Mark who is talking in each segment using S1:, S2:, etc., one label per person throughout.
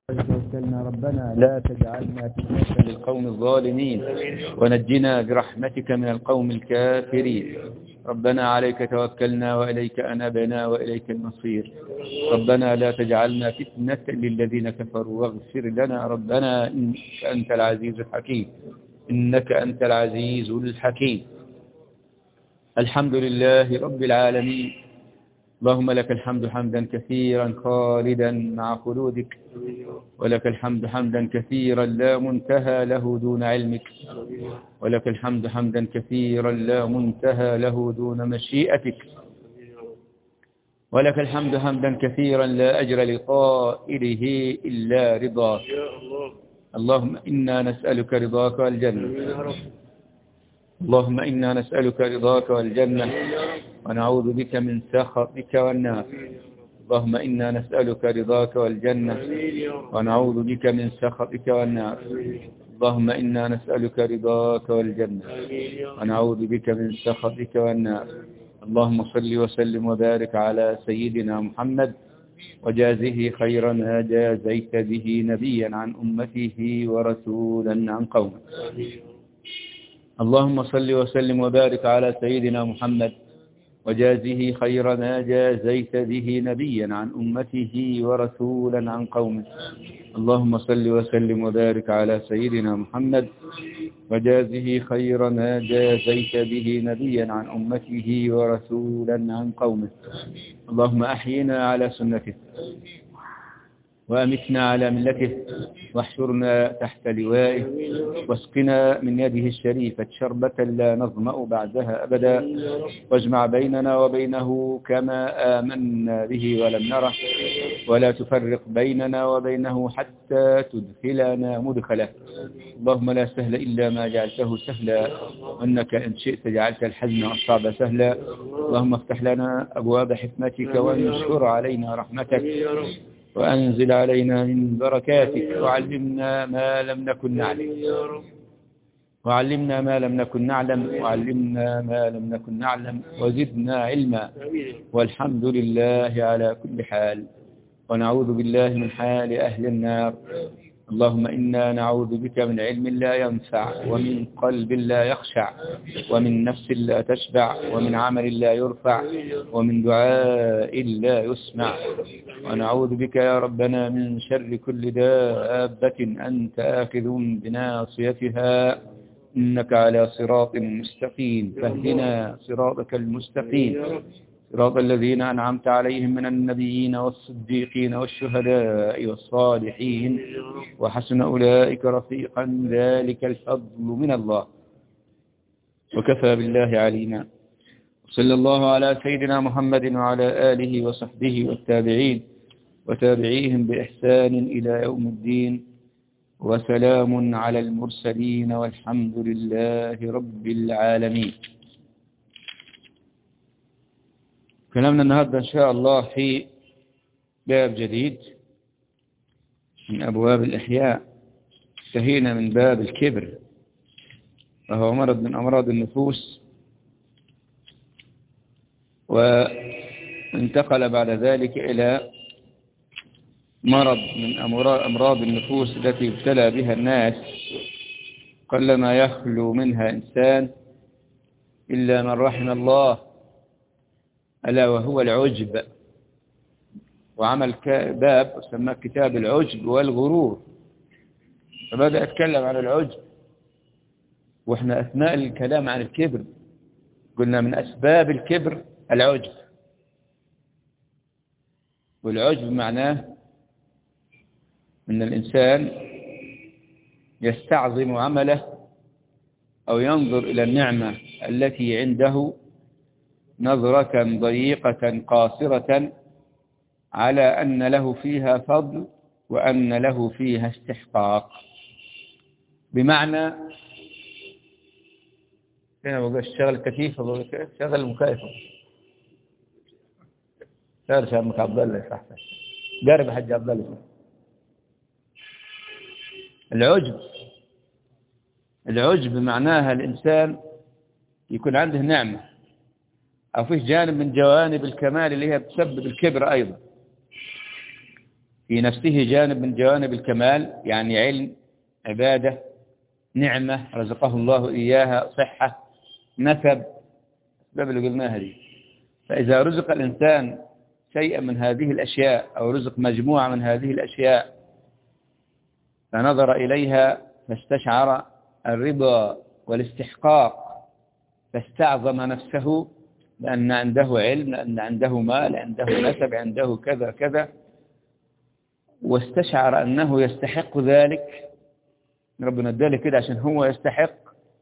S1: توكلنا ربنا لا تجعلنا فتنة للقوم الظالمين ونجنا برحمتك من القوم الكافرين. ربنا عليك توكلنا وإليك أنبنا وإليك المصير. ربنا لا تجعلنا فتنة للذين كفروا واغفر لنا ربنا إنك أنت العزيز الحكيم. إنك أنت العزيز الحكيم. الحمد لله رب العالمين. اللهم لك الحمد حمدا كثيرا خالدا مع خلودك، ولك الحمد حمدا كثيرا لا منتهى له دون علمك، ولك الحمد حمدا كثيرا لا منتهى له دون مشيئتك، ولك الحمد حمدا كثيرا لا أجر لقائله إلا رضاك. اللهم إنا نسألك رضاك والجنة. اللهم إنا نسألك رضاك والجنة ونعوذ بك من سخطك والنار. اللهم إنا نسألك رضاك والجنة ونعوذ بك من سخطك والنار. اللهم إنا نسألك رضاك والجنة ونعوذ بك من سخطك والنار. اللهم صل وسلم وبارك على سيدنا محمد وجازه خير ما جازيت به نبيا عن أمته ورسولا عن قومه. اللهم صل وسلم وبارك على سيدنا محمد وجازه خير ما جازيت به نبيا عن أمته ورسولا عن قومه. اللهم صل وسلم وبارك على سيدنا محمد وجازه خير ما جازيت به نبيا عن أمته ورسولا عن قومه. اللهم أحينا على سنته وأمتنا على ملته واحشرنا تحت لوائه واسقنا من يده الشريفة شربة لا نظمأ بعدها أبدا، واجمع بيننا وبينه كما آمنا به ولم نره، ولا تفرق بيننا وبينه حتى تدخلنا مدخله. اللهم لا سهل إلا ما جعلته سهلا، وإنك إن شئت جعلت الحزن والصعب سهلا. اللهم افتح لنا أبواب حكمتك وانشر علينا رحمتك وأنزل علينا من بركاتك، وعلمنا ما لم نكن نعلم وعلمنا ما لم نكن نعلم وعلمنا ما لم نكن نعلم وزدنا علما، والحمد لله على كل حال. ونعوذ بالله من حال أهل النار. اللهم إنا نعوذ بك من علم لا ينفع ومن قلب لا يخشع ومن نفس لا تشبع ومن عمل لا يرفع ومن دعاء لا يسمع. ونعوذ بك يا ربنا من شر كل دابة أنت آخذ بناصيتها، إنك على صراط مستقيم، فاهدنا صراطك المستقيم، صراط الذين أنعمت عليهم من النبيين والصديقين والشهداء والصالحين وحسن أولئك رفيقا، ذلك الفضل من الله وكفى بالله علينا. صلى الله على سيدنا محمد وعلى آله وصحبه والتابعين وتابعيهم بإحسان إلى يوم الدين، وسلام على المرسلين والحمد لله رب العالمين. كلامنا النهاردة إن شاء الله في باب جديد من أبواب الإحياء. انتهينا من باب الكبر، وهو مرض من أمراض النفوس، وانتقل بعد ذلك إلى مرض من أمراض النفوس التي ابتلى بها الناس، قلما يخلو منها إنسان إلا من رحم الله، ألا وهو العجب. وعمل باب وسماه كتاب العجب والغرور، فبدأ يتكلم عن العجب. وإحنا أثناء الكلام عن الكبر قلنا من أسباب الكبر العجب، والعجب معناه أن الإنسان يستعظم عمله أو ينظر إلى النعمة التي عنده نظرة ضيقة قاصرة على أن له فيها فضل وأن له فيها استحقاق. بمعنى هنا بقى الشغل الكثيف، شغل المكيف، شغل شامك عبد الله صح قارب حج عبد الله. العجب معناها الإنسان يكون عنده نعمة أو فيه جانب من جوانب الكمال اللي هي تسبب الكبر أيضا، في نفسه جانب من جوانب الكمال، يعني علم، عبادة، نعمة رزقه الله إياها، صحة، نسب، الأسباب اللي قلناها دي. فإذا رزق الإنسان شيئا من هذه الأشياء أو رزق مجموعة من هذه الأشياء فنظر إليها فاستشعر الرضا والاستحقاق، فاستعظم نفسه لأن عنده علم، لأن عنده مال، عنده نسب، عنده كذا كذا، واستشعر أنه يستحق ذلك، ربنا اداله كده عشان هو يستحق،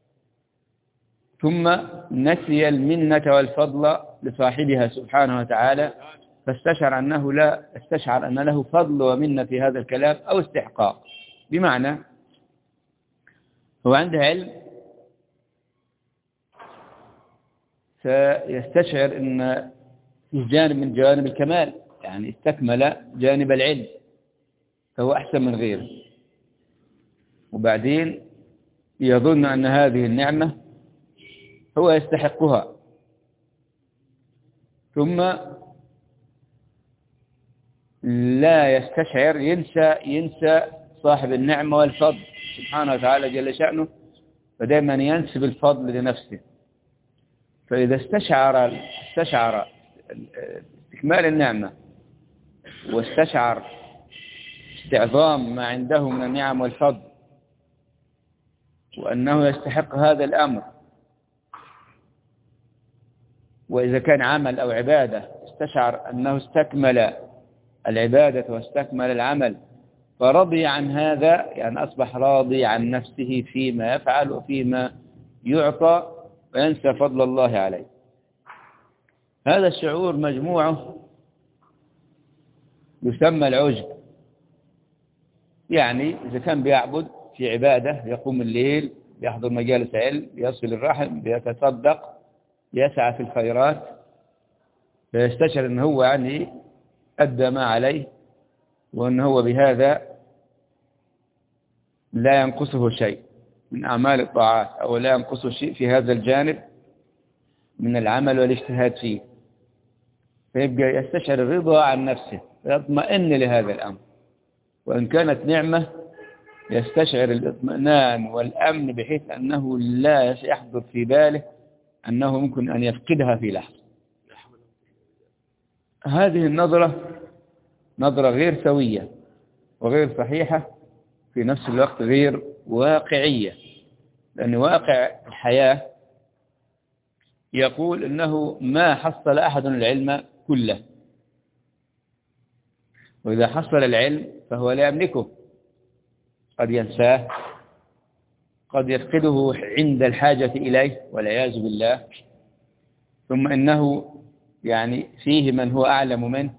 S1: ثم نسي المنة والفضل لصاحبها سبحانه وتعالى، فاستشعر أنه لا استشعر أن له فضل ومنة في هذا الكلام أو استحقاق. بمعنى هو عنده علم فيستشعر أن في جانب من جوانب الكمال، يعني استكمل جانب العلم فهو أحسن من غيره، وبعدين يظن أن هذه النعمة هو يستحقها، ثم لا يستشعر، ينسى صاحب النعمة والفضل سبحانه وتعالى جل شأنه، فدائما ينسب الفضل لنفسه. فإذا استشعر استكمال النعمة واستشعر استعظام ما عنده من النعم والفضل وأنه يستحق هذا الأمر، وإذا كان عمل أو عبادة استشعر أنه استكمل العبادة واستكمل العمل فرضي عن هذا، يعني أصبح راضي عن نفسه فيما يفعل وفيما يعطى وينسى فضل الله عليه. هذا الشعور مجموعه يسمى العجب. يعني إذا كان بيعبد في عبادة، يقوم الليل، يحضر مجالس علم، يصل الرحم، يتصدق، يسعى في الخيرات، فيستشعر أنه هو يعني أدى ما عليه، وأنه هو بهذا لا ينقصه شيء من أعمال الطاعات، أو لا ينقصه شيء في هذا الجانب من العمل والاجتهاد فيه، فيبقى يستشعر الرضا عن نفسه، يطمئن لهذا الأمر. وإن كانت نعمة يستشعر الاطمئنان والأمن، بحيث أنه لا يحضر في باله أنه ممكن أن يفقدها في لحظة. هذه النظرة نظرة غير سوية وغير صحيحة، في نفس الوقت غير واقعية، لأن واقع الحياة يقول أنه ما حصل أحد العلم كله، وإذا حصل العلم فهو لا يملكه، قد ينساه، قد يفقده عند الحاجة إليه والعياذ بالله، ثم إنه يعني فيه من هو أعلم منه.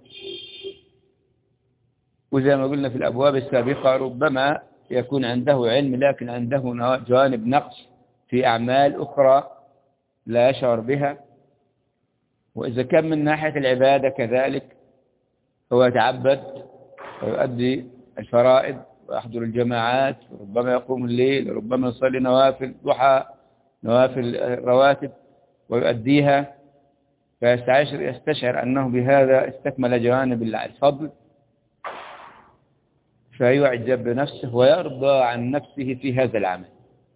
S1: وزي ما قلنا في الأبواب السابقة، ربما يكون عنده علم لكن عنده جوانب نقص في أعمال أخرى لا يشعر بها. وإذا كان من ناحية العبادة كذلك، هو يتعبد ويؤدي الفرائض ويحضر الجماعات، وربما يقوم الليل، وربما يصلي نوافل ضحى، نوافل رواتب ويؤديها، فيستشعر أنه بهذا استكمل جوانب الفضل، فيعجب بنفسه ويرضى عن نفسه في هذا العمل.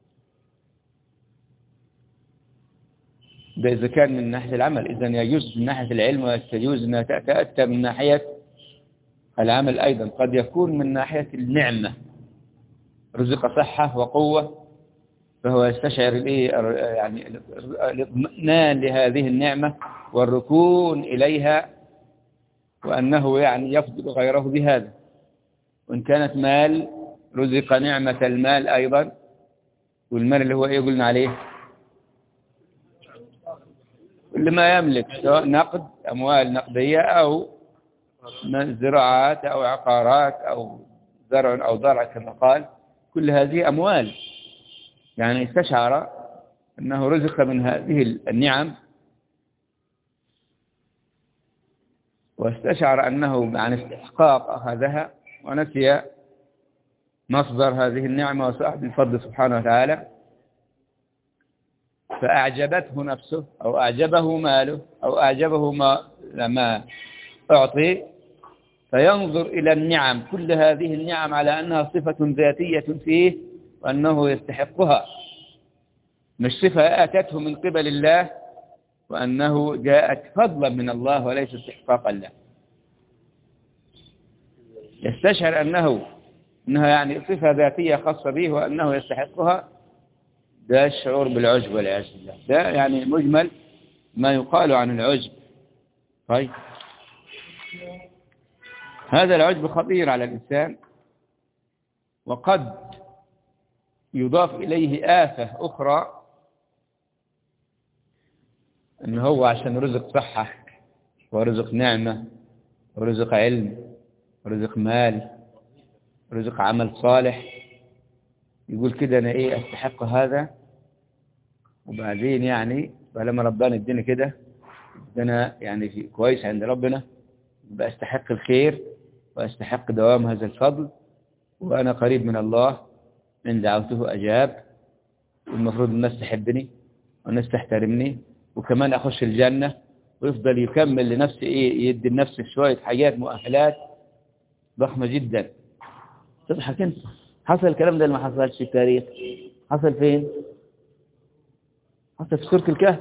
S1: ده إذا كان من ناحية العمل. إذن يجوز من ناحية العلم، ويجوز أنها تأتى من ناحية العمل أيضا. قد يكون من ناحية النعمة، رزق صحة وقوة، فهو يستشعر يعني الاطمئنان لهذه النعمة والركون إليها، وأنه يعني يفضل غيره بهذا. وإن كانت مال، رزق نعمة المال أيضا، والمال اللي هو إيه قلنا عليه؟ كل ما يملك، سواء نقد، أموال نقدية، أو زراعات أو عقارات أو زرع أو ضرع كما قال، كل هذه أموال. يعني استشعر أنه رزق من هذه النعم، واستشعر أنه عن استحقاق أخذها، ونسي مصدر هذه النعمة وصاحب الفضل سبحانه وتعالى، فأعجبته نفسه أو أعجبه ماله أو أعجبه ما أعطي، فينظر إلى النعم، كل هذه النعم على أنها صفة ذاتية فيه وأنه يستحقها، مش صفة أتته من قبل الله، وأنه جاءت فضلا من الله وليس استحقاقا له. يستشعر أنها يعني صفة ذاتية خاصة به وأنه يستحقها، ده الشعور بالعجب والعياذ بالله. ده يعني مجمل ما يقال عن العجب. طيب، هذا العجب خطير على الإنسان، وقد يضاف إليه آفة أخرى، أن هو عشان رزق صحة ورزق نعمة ورزق علم ورزق مال ورزق عمل صالح، يقول كده أنا إيه أستحق هذا، وبعدين يعني فلما ربنا اديني كده، أنا يعني في كويس عند ربنا، بأستحق الخير وأستحق دوام هذا الفضل، وأنا قريب من الله، من دعوته أجاب، والمفروض الناس تحبني والناس تحترمني، وكمان أخش الجنة، ويفضل يكمل لنفسه إيه، يدي لنفسه شوية حاجات مؤهلات ضخمة جدا. تضحك أنت، حصل الكلام ده اللي ما حصلش في التاريخ، حصل فين؟ حصل في سورة الكهف،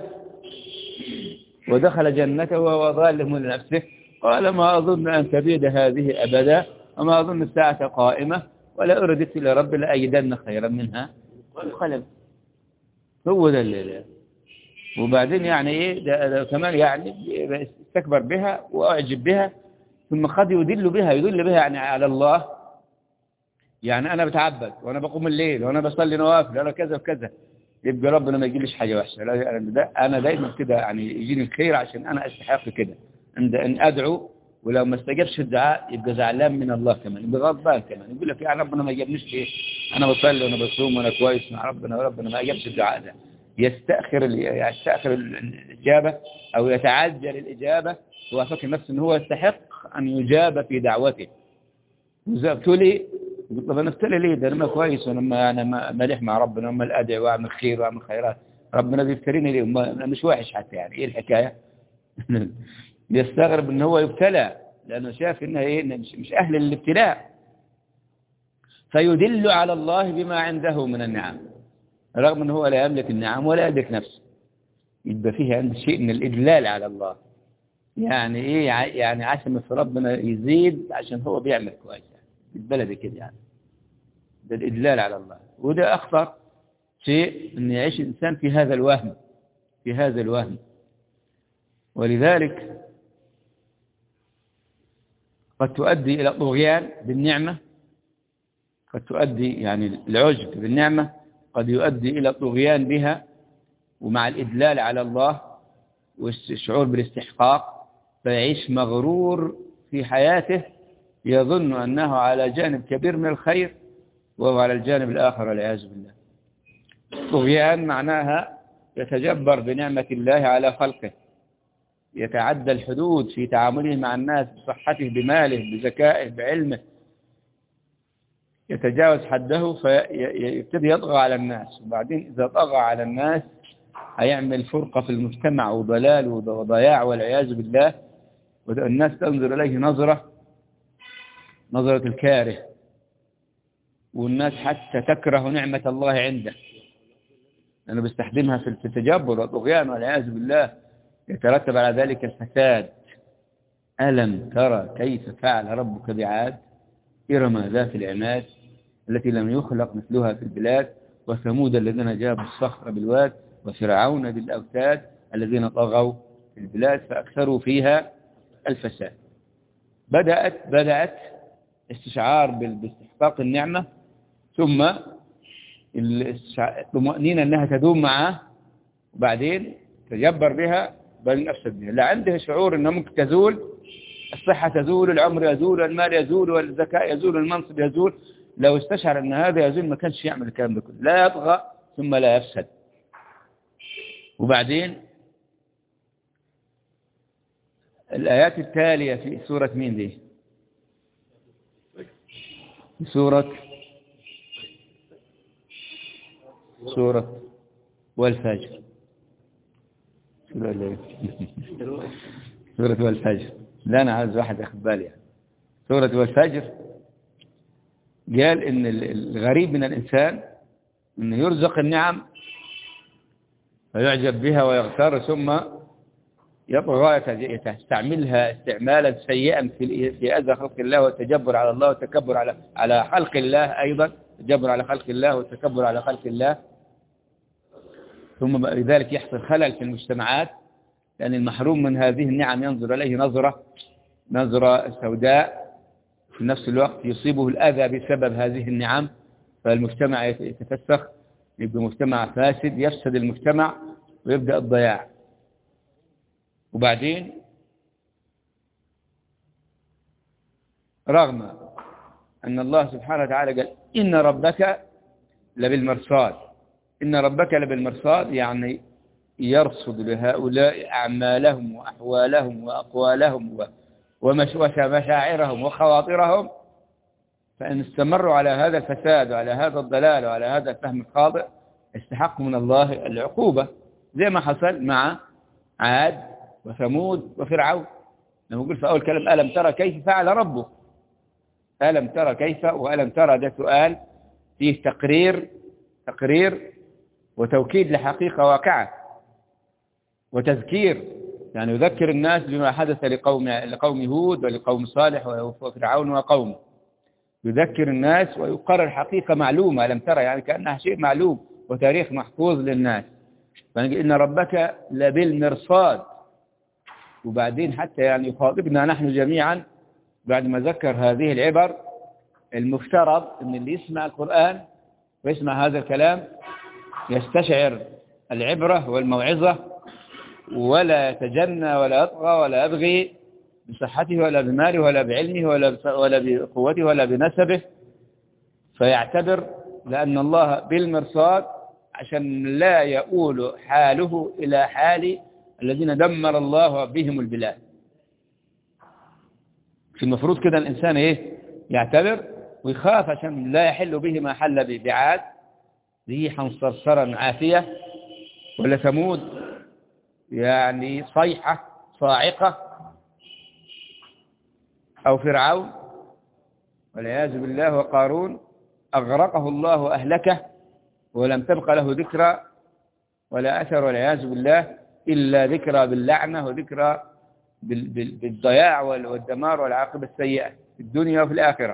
S1: ودخل جنته وهو ظالم لنفسه قال ما أظن أن تبيد هذه أبدا وما أظن الساعة قائمة ولا أردت إلى رب لأجدن خيرا منها والقلم. هو ده اللي وبعدين يعني إيه ده كمان يعني استكبر بها وأعجب بها، ثم قد يدل بها يعني على الله، يعني أنا بتعبد وأنا بقوم الليل وأنا بصلي نوافل وأنا كذا وكذا، يبقى ربنا ما يجيليش حاجة وحشة. أنا دايما كده يعني يجيني الخير عشان أنا أستحق كده، أن أدعو، ولو ما استجابش الدعاء يبقى زعلان من الله كمان، يبقى غضبان كمان، يقول لك يعني ربنا ما جابنيش ليه؟ أنا بصلي وأنا بصوم وأنا كويس مع ربنا وربنا ما جابش الدعاء ده. يستأخر الإجابة أو يتعجل الإجابة، هو فاكر نفسه أن هو يستحق أن يجاب في دعوته. وزابتولي يقول طب أنا ابتلي ليه؟ ده أنا كويس وأنا مليح مع ربنا وما الأدعي وأعمل خير وأعمل خيرات، ربنا بيفتريني ليه؟ أنا مش وحش حتى، يعني إيه الحكاية؟ يستغرب أنه هو يبتلى لأنه شاف إنه إيه، مش أهل الابتلاء، فيدل على الله بما عنده من النعم، رغم أنه هو لا يملك النعم ولا يملك نفسه، يبقى فيه عنده شيء من الإدلال على الله. يعني إيه؟ يعني عشان في ربنا يزيد عشان هو بيعمل كويس، يعني بالبلد كده، يعني ده الإدلال على الله. وده أخطر شيء أن يعيش الإنسان في هذا الوهم. ولذلك قد تؤدي إلى الطغيان بالنعمة، قد تؤدي يعني العجب بالنعمة قد يؤدي إلى الطغيان بها، ومع الإدلال على الله والشعور بالاستحقاق، فيعيش مغرور في حياته، يظن أنه على جانب كبير من الخير وهو على الجانب الآخر والعياذ بالله. الطغيان معناها يتجبر بنعمة الله على خلقه، يتعدى الحدود في تعامله مع الناس، بصحته، بماله، بذكائه، بعلمه، يتجاوز حده فيبتدي يطغى على الناس، وبعدين إذا طغى على الناس هيعمل فرقة في المجتمع وضلال وضياع والعياذ بالله، والناس تنظر إليه نظرة الكاره، والناس حتى تكره نعمة الله عنده لأنه بيستخدمها في التجبر والطغيان والعياذ بالله، يترتب على ذلك الفساد. ألم ترى كيف فعل ربك بعاد إرم ذات العماد التي لم يخلق مثلها في البلاد، وثمود الذين جابوا الصخر بالواد، وفرعون بالأوتاد الذين طغوا في البلاد فأكثروا فيها الفساد. بدأت استشعار باستحقاق النعمة، ثم الطمأنينة أنها تدوم معه، وبعدين تجبر بها بل أفسد بها. لا عنده شعور أنه ممكن تزول الصحة، تزول العمر، يزول المال، يزول والذكاء يزول، المنصب يزول. لو استشعر أن هذا يزول ما كانش يعمل الكلام ده كله، لا يطغى ثم لا يفسد. وبعدين الآيات التالية في سورة مين دي؟ سورة والفجر. سورة والفجر. لا أنا عايز واحد أخذ بالي يعني. سورة والفجر قال إن الغريب من الإنسان إنه يرزق النعم ويعجب بها ويغتر ثم يطغى يستعملها استعمالا سيئا في أذى خلق الله والتجبر على الله والتكبر على خلق الله، أيضا التجبر على خلق الله والتكبر على خلق الله. ثم لذلك يحصل خلل في المجتمعات، لأن المحروم من هذه النعم ينظر إليه نظرة سوداء، في نفس الوقت يصيبه الأذى بسبب هذه النعم، فالمجتمع يتفسخ، يبقى مجتمع فاسد، يفسد المجتمع ويبدأ الضياع. وبعدين رغم أن الله سبحانه وتعالى قال إن ربك لبالمرصاد، إن ربك لبالمرصاد يعني يرصد لهؤلاء أعمالهم وأحوالهم وأقوالهم ومشاعرهم وخواطرهم، فإن استمروا على هذا الفساد وعلى هذا الضلال وعلى هذا الفهم الخاطئ استحقوا من الله العقوبة، زي ما حصل مع عاد وثمود وفرعون. لما يقول في أول كلام ألم ترى كيف فعل ربك، ألم ترى كيف وألم ترى ده سؤال فيه تقرير وتوكيد لحقيقة واقعة وتذكير، يعني يذكر الناس بما حدث لقوم هود ولقوم صالح وفرعون وقومه، يذكر الناس ويقرر حقيقة معلومة. ألم ترى يعني كأنها شيء معلوم وتاريخ محفوظ للناس. فإن ربك لبالمرصاد. وبعدين حتى يعني يخاطبنا نحن جميعا بعد ما ذكر هذه العبر، المفترض أن اللي يسمع القرآن ويسمع هذا الكلام يستشعر العبرة والموعظة، ولا يتجنى ولا يطغى ولا يبغي بصحته ولا بماله ولا بعلمه ولا بقوته ولا بنسبه، فيعتبر لأن الله بالمرصاد عشان لا يؤول حاله إلى حال الذين دمر الله بهم البلاد. في المفروض كده الإنسان يعتبر ويخاف عشان لا يحل به ما حل بعاد ريحا صرصرا عافية، ولا ثمود يعني صيحة صاعقة، أو فرعون والعياذ بالله وقارون أغرقه الله وأهلكه ولم تبق له ذكرى ولا أثر والعياذ بالله إلا ذكرى باللعنة وذكرى بالضياع والدمار والعاقبة السيئة في الدنيا وفي الآخرة.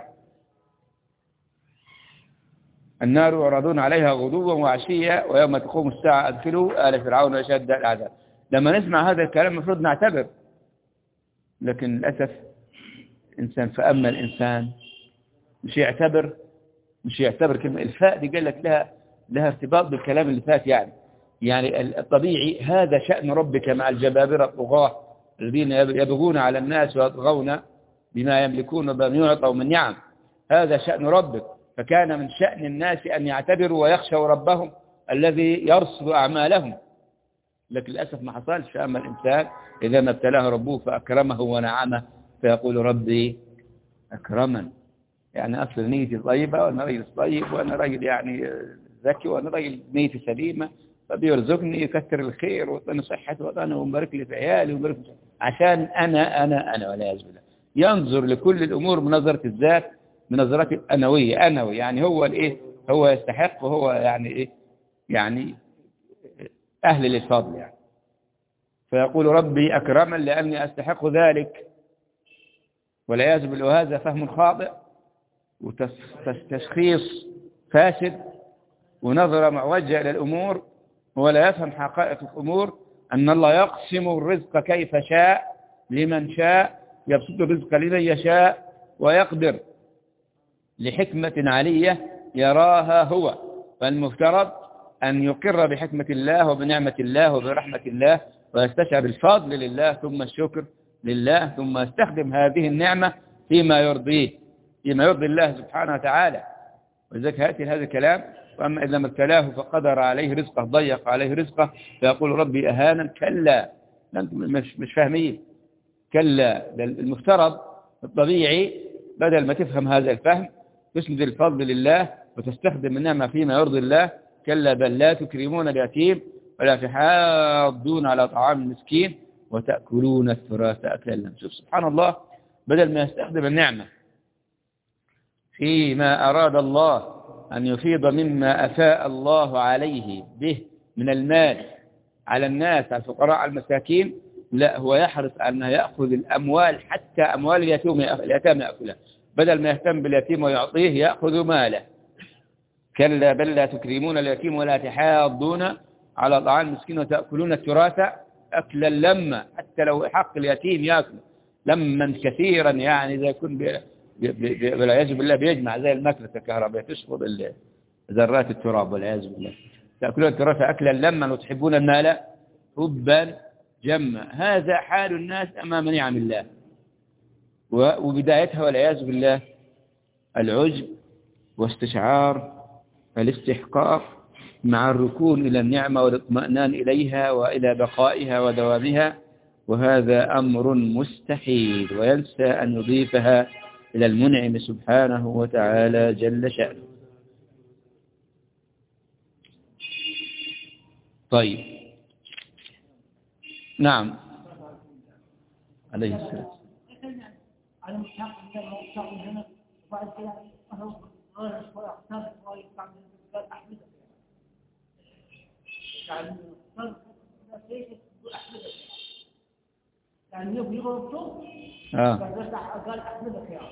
S1: النار يعرضون عليها غدوا وعشيا ويوم تقوم الساعة أدخلوا آل فرعون أشد العذاب. لما نسمع هذا الكلام المفروض نعتبر، لكن للأسف إنسان فأما الإنسان مش يعتبر كلمة الفاء دي قال لك لها ارتباط بالكلام اللي فات. يعني الطبيعي هذا شأن ربك مع الجبابرة الطغاة الذين يبغون على الناس ويطغون بما يملكون وبما يعطوا من نعم، هذا شأن ربك. فكان من شأن الناس أن يعتبروا ويخشوا ربهم الذي يرصد أعمالهم، لكن للأسف ما حصلش. أما الإنسان إذا ما ابتلاه ربه فأكرمه ونعمه فيقول ربي أكرمن، يعني أصل نيتي طيبة وأنا راجل طيب وأنا راجل يعني ذكي وأنا راجل نيتي سليمة، فبيرزقني يكثر الخير وأنا صحتي وأنا ومبارك لي في عيالي ومبارك عشان أنا والعياذ بالله. ينظر لكل الأمور بنظرة الذات، بنظرة الأنوية، يعني هو يستحق وهو يعني أهل للفضل يعني. فيقول ربي أكرمن لأني أستحق ذلك والعياذ بالله. وهذا فهم خاطئ وتشخيص فاسد ونظرة معوجة إلى الأمور، ولا يفهم حقائق الأمور أن الله يقسم الرزق كيف شاء لمن شاء، يبسط الرزق لمن يشاء ويقدر لحكمة عالية يراها هو. فالمفترض أن يقر بحكمة الله وبنعمة الله وبرحمة الله ويستشعر الفضل لله ثم الشكر لله، ثم يستخدم هذه النعمة فيما يرضي الله سبحانه وتعالى. ولذلك هاتي هذا الكلام. وأما إذا ما ابتلاه فقدر عليه رزقه ضيق عليه رزقه فيقول ربي أهانا، كلا، مش فاهمين. كلا، المفترض الطبيعي بدل ما تفهم هذا الفهم تسند الفضل لله وتستخدم النعمة فيما يرضي الله. كلا بل لا تكرمون اليتيم ولا تحاضون على طعام المسكين وتأكلون التراث أكلا لما. شوف سبحان الله، بدل ما يستخدم النعمة فيما أراد الله أن يفيض مما أفاء الله عليه به من المال على الناس، على الفقراء، على المساكين، لا، هو يحرص أن يأخذ الأموال، حتى أموال اليتامى يأكلها، بدل ما يهتم باليتيم ويعطيه يأخذ ماله. كلا بل لا تكرمون اليتيم ولا تحاضون على طعام المسكين وتأكلون التراث أكلا لما، حتى لو حق اليتيم يأكل لما كثيرا، يعني إذا يكون والعياذ بالله بيجمع زي المكنسة الكهربائية تشفط ذرات التراب والعياذ بالله. تأكلون التراث أكلا لما وتحبون المال حبا جما. هذا حال الناس أمام نعم الله، وبدايتها والعياذ بالله العجب واستشعار الاستحقاق مع الركون إلى النعمة والاطمئنان إليها وإلى بقائها ودوامها، وهذا أمر مستحيل، وينسى أن يضيفها إلى المنعم سبحانه وتعالى جل شأنه. طيب، نعم، عليه السلام.
S2: يعني يبغى يغلطه قال أحمدك يا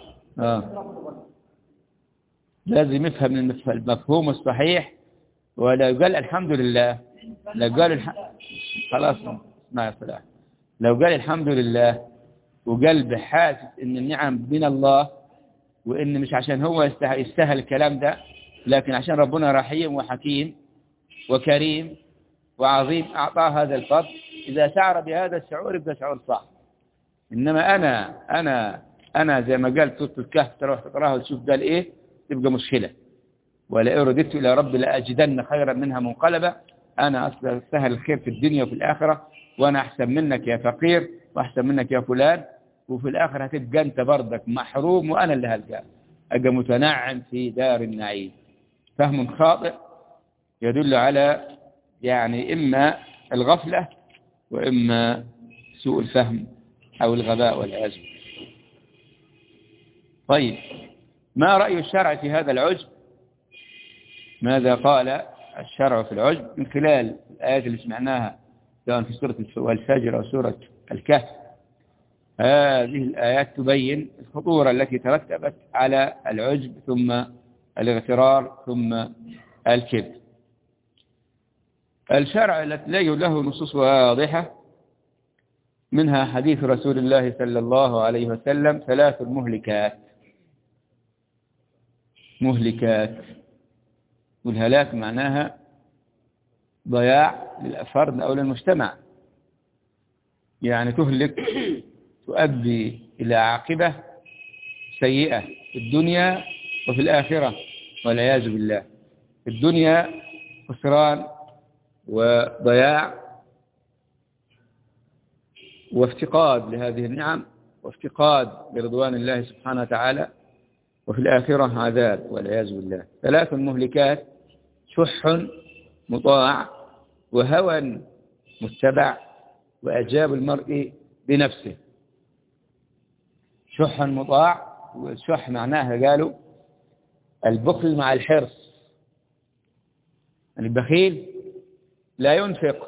S1: لازم يفهم المفهوم الصحيح، ولا يقال الحمد لله، لو قال خلاص ما يصلح. لو قال الحمد لله وقلب حاسس ان النعم من الله، وان مش عشان هو يستاهل الكلام ده، لكن عشان ربنا رحيم وحكيم وكريم وعظيم أعطاه هذا الفضل، إذا شعر بهذا الشعور يبقى شعور صح. إنما أنا زي ما قال سورة الكهف، تروح تقراها وتشوف قال إيه، تبقى مشكلة. ولئن رددت إلى ربي لأجدن خيرا منها منقلبا. أنا أصلا سهل الخير في الدنيا وفي الآخرة، وأنا أحسن منك يا فقير وأحسن منك يا فلان، وفي الآخرة هتبقى أنت بردك محروم وأنا اللي هلقى أبقى متنعم في دار النعيم. فهم خاطئ يدل على يعني إما الغفلة وإما سوء الفهم أو الغباء والعياذ بالله. طيب، ما رأي الشرع في هذا العجب؟ ماذا قال الشرع في العجب من خلال الآيات اللي سمعناها سواء في سورة الفجر أو سورة الكهف؟ هذه الآيات تبين الخطورة التي ترتبت على العجب ثم الاغترار ثم الكبر. الشرع الذي له نصوص واضحة، منها حديث رسول الله صلى الله عليه وسلم: 3 مهلكات. والهلاك معناها ضياع للفرد أو للمجتمع، يعني تهلك، تؤدي إلى عاقبة سيئة في الدنيا وفي الآخرة والعياذ بالله. في الدنيا خسران وضياع وافتقاد لهذه النعم وافتقاد لرضوان الله سبحانه وتعالى، وفي الآخرة عذاب والعياذ بالله. 3 مهلكات: شح مطاع، وهوى متبع، وإعجاب المرء بنفسه. شح مطاع، والشح معناها قالوا البخل مع الحرص. البخيل لا ينفق،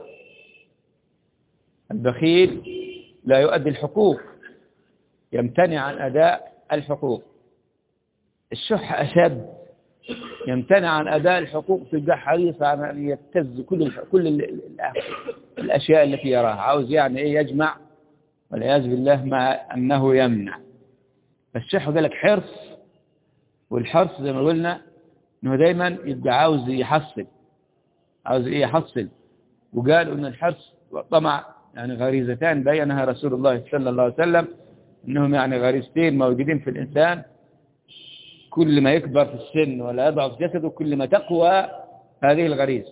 S1: البخيل لا يؤدي الحقوق، يمتنع عن أداء الحقوق. الشح أشد، يمتنع عن أداء الحقوق، تبقى حريص على أن يبتز كل الأشياء التي يراها، عاوز يعني إيه يجمع والعياذ بالله، مع أنه يمنع. فالشح قال لك حرص، والحرص زي ما قلنا أنه دايما يبقى عاوز يحصل، عاوز إيه يحصل. وقالوا أن الحرص والطمع يعني غريزتان بينها رسول الله صلى الله عليه وسلم، أنهم يعني غريزتين موجودين في الإنسان، كل ما يكبر في السن ولا يضعف جسده كل ما تقوى هذه الغريزة.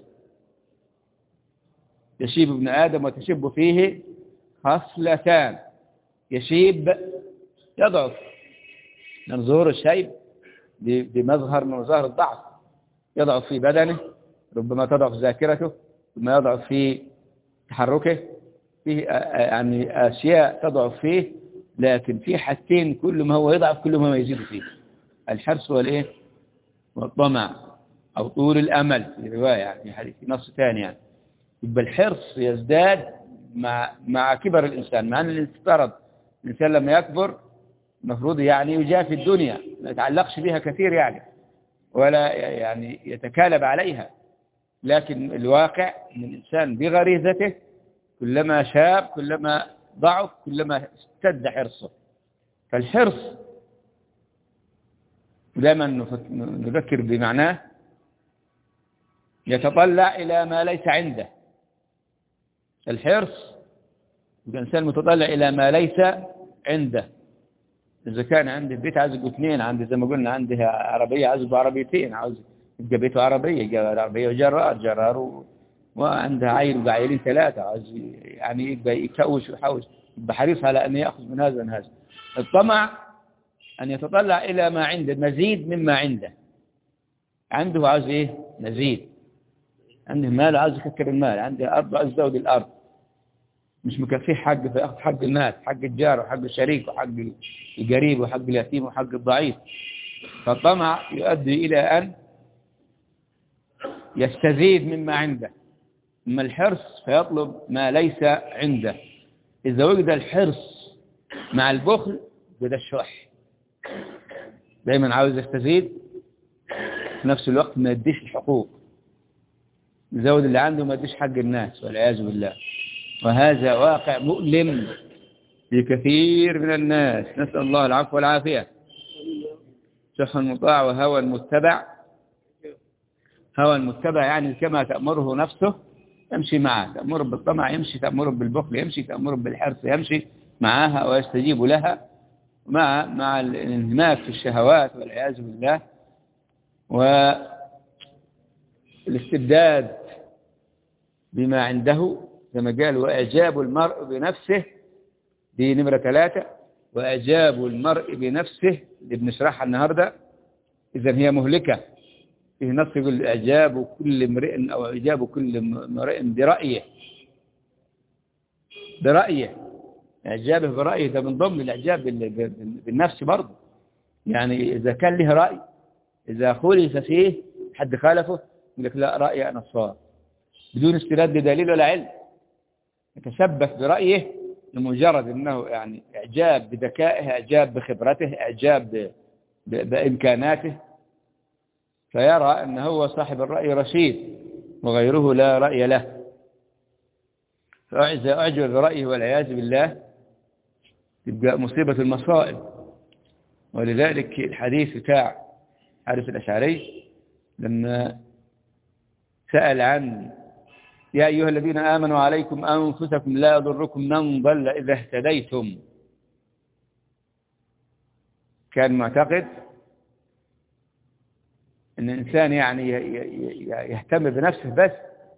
S1: يشيب ابن آدم وتشب فيه خصلتان: يشيب يضعف، من ظهور الشيب بمظهر من مظاهر الضعف، يضعف في بدنه، ربما تضعف ذاكرته، ثم يضعف في تحركه، فيه يعني أشياء تضعف فيه، لكن في حاجتين كل ما هو يضعف كل ما يزيد فيه: الحرص والإيه والطمع أو طول الأمل في رواية يعني حديث نص ثاني يعني. يبقى الحرص يزداد مع كبر الإنسان، مع أن الافترض الإنسان لما يكبر المفروض يعني يجافي الدنيا ما يتعلقش بها كثير يعني ولا يعني يتكالب عليها، لكن الواقع أن الإنسان بغريزته كلما شاب كلما ضعف كلما اشتد حرصه. فالحرص دائما نذكر بمعناه يتطلع إلى ما ليس عنده. الحرص الإنسان متطلع إلى ما ليس عنده. إذا كان عنده بيت عايز يبقوا اثنين، عنده زي ما قلنا عنده عربية عايز يبقوا عربيتين، عاوز يبقى بيته عربية وجرار وعنده عيل وعيلين ثلاثة، عاوز يعني يبقى يكوش ويحوش، يبقى حريص على أن يأخذ من هذا هذا. الطمع أن يتطلع إلى ما عنده مزيد مما عنده. عنده عاوز إيه؟ مزيد. عنده مال عاوز يكثر المال، عنده أرض عاوز يزود الأرض، مش مكفيه حق فيأخذ حق الناس، حق الجار وحق الشريك وحق القريب وحق اليتيم وحق الضعيف. فالطمع يؤدي إلى أن يستزيد مما عنده. أما الحرص فيطلب ما ليس عنده. إذا وجد الحرص مع البخل بدا الشح، دايما عاوز يستزيد في نفس الوقت ما يديش الحقوق، يزود اللي عنده ما يديش حق الناس والعياذ بالله. وهذا واقع مؤلم لكثير من الناس، نسأل الله العفو والعافية. شح مطاع وهوى متبع. هوى متبع يعني كما تأمره نفسه يمشي معه، تأمره بالطمع يمشي، تأمره بالبخل يمشي، تأمره بالحرص يمشي معها ويستجيب لها، مع الانهماك في الشهوات والعياذ بالله والاستبداد بما عنده. كما قال وإعجاب المرء بنفسه، دي نمرة 3. وإعجاب المرء بنفسه اللي بنشرحها النهاردة إذا هي مهلكة. فيه نص يقول إعجاب كل امرئ أو إعجاب كل امرئ برأيه. إعجابه برأيه ده من ضمن الإعجاب بالنفس برضه. يعني إذا كان له رأي، إذا خلف فيه حد خالفه يقول لك لا رأيي أنا الصواب بدون استناد بدليل ولا علم، يتشبث برأيه لمجرد أنه يعني إعجاب بذكائه، إعجاب بخبرته، إعجاب بإمكاناته، فيرى أنه هو صاحب الرأي رشيد وغيره لا رأي له. فإذا أعجب برأيه والعياذ بالله تبقى مصيبة المصائب. ولذلك الحديث بتاع حارث الأشعري لما سأل عن يا أيها الذين آمنوا عليكم أنفسكم لا يضركم من ضل إذا اهتديتم، كان معتقد أن الإنسان يعني يهتم بنفسه بس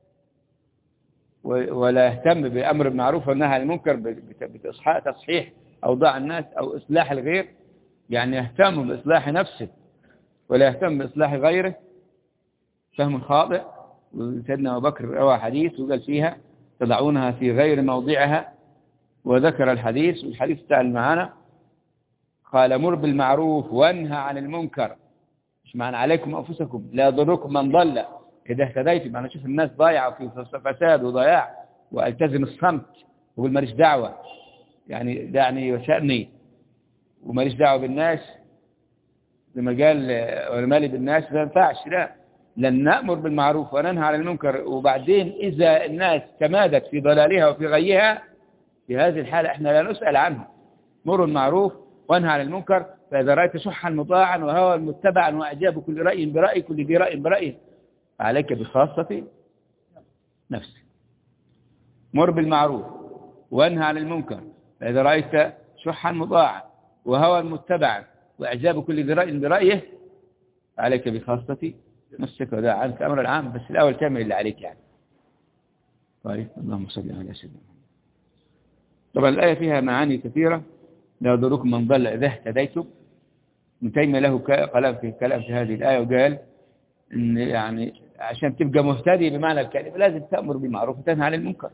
S1: ولا يهتم بأمر المعروف والنهي عن المنكر بتصحيح أوضاع الناس أو إصلاح الغير، يعني يهتم بإصلاح نفسه ولا يهتم بإصلاح غيره. فهم خاطئ. وسيدنا أبو بكر روى حديث وقال فيها تضعونها في غير موضعها، وذكر الحديث. والحديث تعال معنا قال مر بالمعروف وانهى عن المنكر. مش معنى عليكم أنفسكم لا يضركم من ضل إذا اهتديتم. أنا أشوف الناس ضايعة في فساد وضياع وألتزم الصمت وقول ماليش دعوة، يعني دعني وشأني وماليش دعوة بالناس زي ما قال ولمالي بالناس ما ينفعش. لا، لن نأمر بالمعروف وننهى عن المنكر، وبعدين إذا الناس تمادت في ضلالها وفي غيها في هذه الحالة احنا لا نسأل عنها. مروا المعروف وانهى عن المنكر، فإذا رأيت شحا مطاعا وهوى متبعا وإعجاب كل رأي برأي كل ذي رأي برأيه عليك بخاصة نفسك. مر بالمعروف وانهى عن المنكر، فإذا رأيت شحا مطاعا وهوى متبعا وإعجاب كل ذي رأي برأيه عليك بخاصة نفسك ودع عنك أمر العام. بس الأول تعمل اللي عليك يعني. طيب اللهم صل على سيدنا. طبعا الآية فيها معاني كثيرة. لا يضركم من ضل إذا اهتديتم. ابن تيمية له كلام في هذه الآية وقال إن يعني عشان تبقى مهتدي بمعنى الكلمة لازم تأمر بالمعروف وتنهى عن المنكر.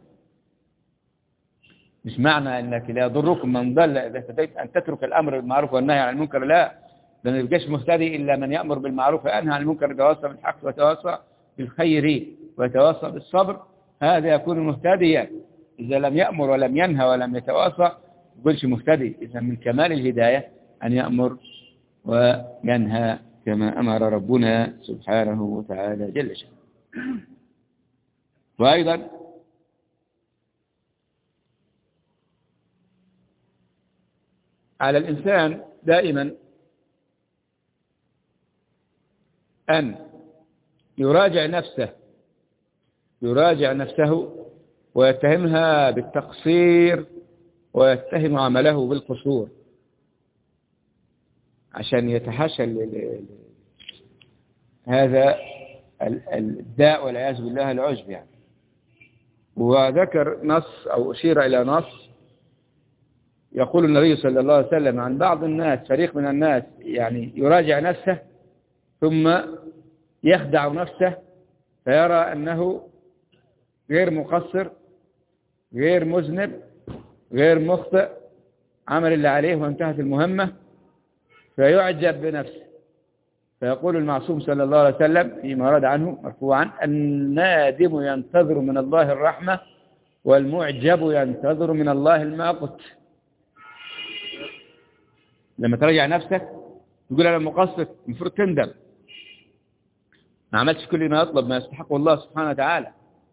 S1: مش معنى أنك لا يضركم من ضل إذا اهتديت أن تترك الأمر بالمعروف والنهي عن المنكر، لا، ده ما يبقاش مهتدي إلا من يأمر بالمعروف وينهى عن المنكر ويتواصى بالحق ويتواصى بالخير ويتواصى بالصبر، هذا يكون مهتديا. إذا لم يأمر ولم ينهى ولم يتواصى ما يقولش مهتدي. إذا من كمال الهداية أن يأمر وينهى كما أمر ربنا سبحانه وتعالى جل شأنه. وأيضا على الإنسان دائما أن يراجع نفسه ويتهمها بالتقصير ويتهم عمله بالقصور، عشان يتحاشى هذا الداء والعياذ بالله العجب يعني. وذكر نص أو أشير إلى نص يقول النبي صلى الله عليه وسلم عن بعض الناس، فريق من الناس يعني يراجع نفسه ثم يخدع نفسه فيرى أنه غير مقصر غير مذنب غير مخطئ، عمل اللي عليه وانتهت المهمة، فيعجب بنفسه. فيقول المعصوم صلى الله عليه وسلم فيما ورد عنه مرفوعا: النادم ينتظر من الله الرحمة والمعجب ينتظر من الله المقت. لما تراجع نفسك تقول أنا مقصر، المفروض تندم، ما عملتش كل ما يطلب ما يستحقه الله سبحانه وتعالى،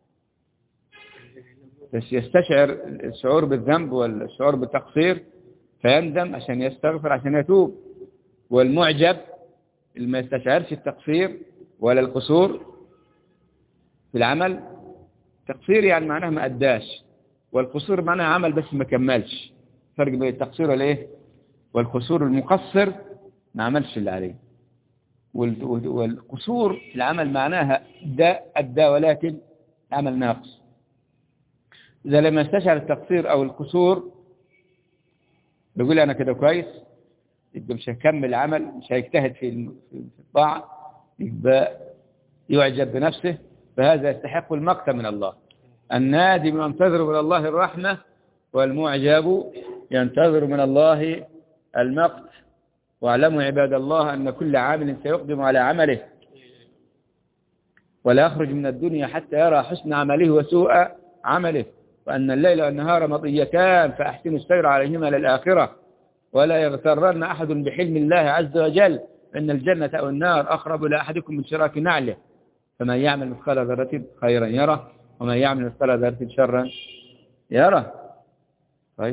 S1: بس يستشعر الشعور بالذنب والشعور بالتقصير فيندم عشان يستغفر عشان يتوب. والمعجب اللي ما يستشعرش التقصير ولا القصور في العمل، تقصير يعني معناه ما أداش، والقصور معناه عمل بس ما كملش. فرق بين التقصير والإيه والقصور: المقصر ما عملش اللي عليه، والقصور في العمل معناها أدى ولكن عمل ناقص. إذا لم يستشعر التقصير أو القصور بيقول أنا كده كويس، يبقى مش هيكمل عمل، مش هيجتهد في الطاعة، يبقى يعجب بنفسه، فهذا يستحق المقت من الله. النادم ينتظر من الله الرحمة والمعجب ينتظر من الله المقت. واعلموا عباد الله أن كل عامل سيقدم على عمله ولا يخرج من الدنيا حتى يرى حسن عمله وسوء عمله، وأن الليل والنهار مطيتان فأحسنوا السير عليهما للآخرة، ولا يغترن أحد بحلم الله عز وجل، إن الجنة أو النار أقرب إلى أحدكم من شراك نعله، فمن يعمل مثقال ذرة خيرا يره ومن يعمل مثقال ذرة شرا يره. طيب،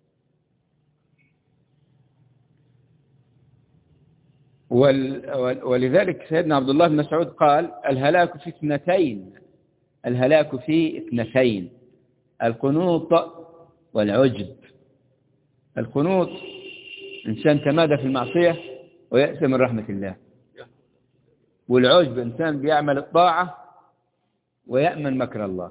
S1: ولذلك سيدنا عبد الله بن مسعود قال: الهلاك في اثنتين: القنوط والعجب. القنوط إنسان تمادى في المعصية ويأس من رحمة الله، والعجب إنسان بيعمل الطاعة ويأمن مكر الله،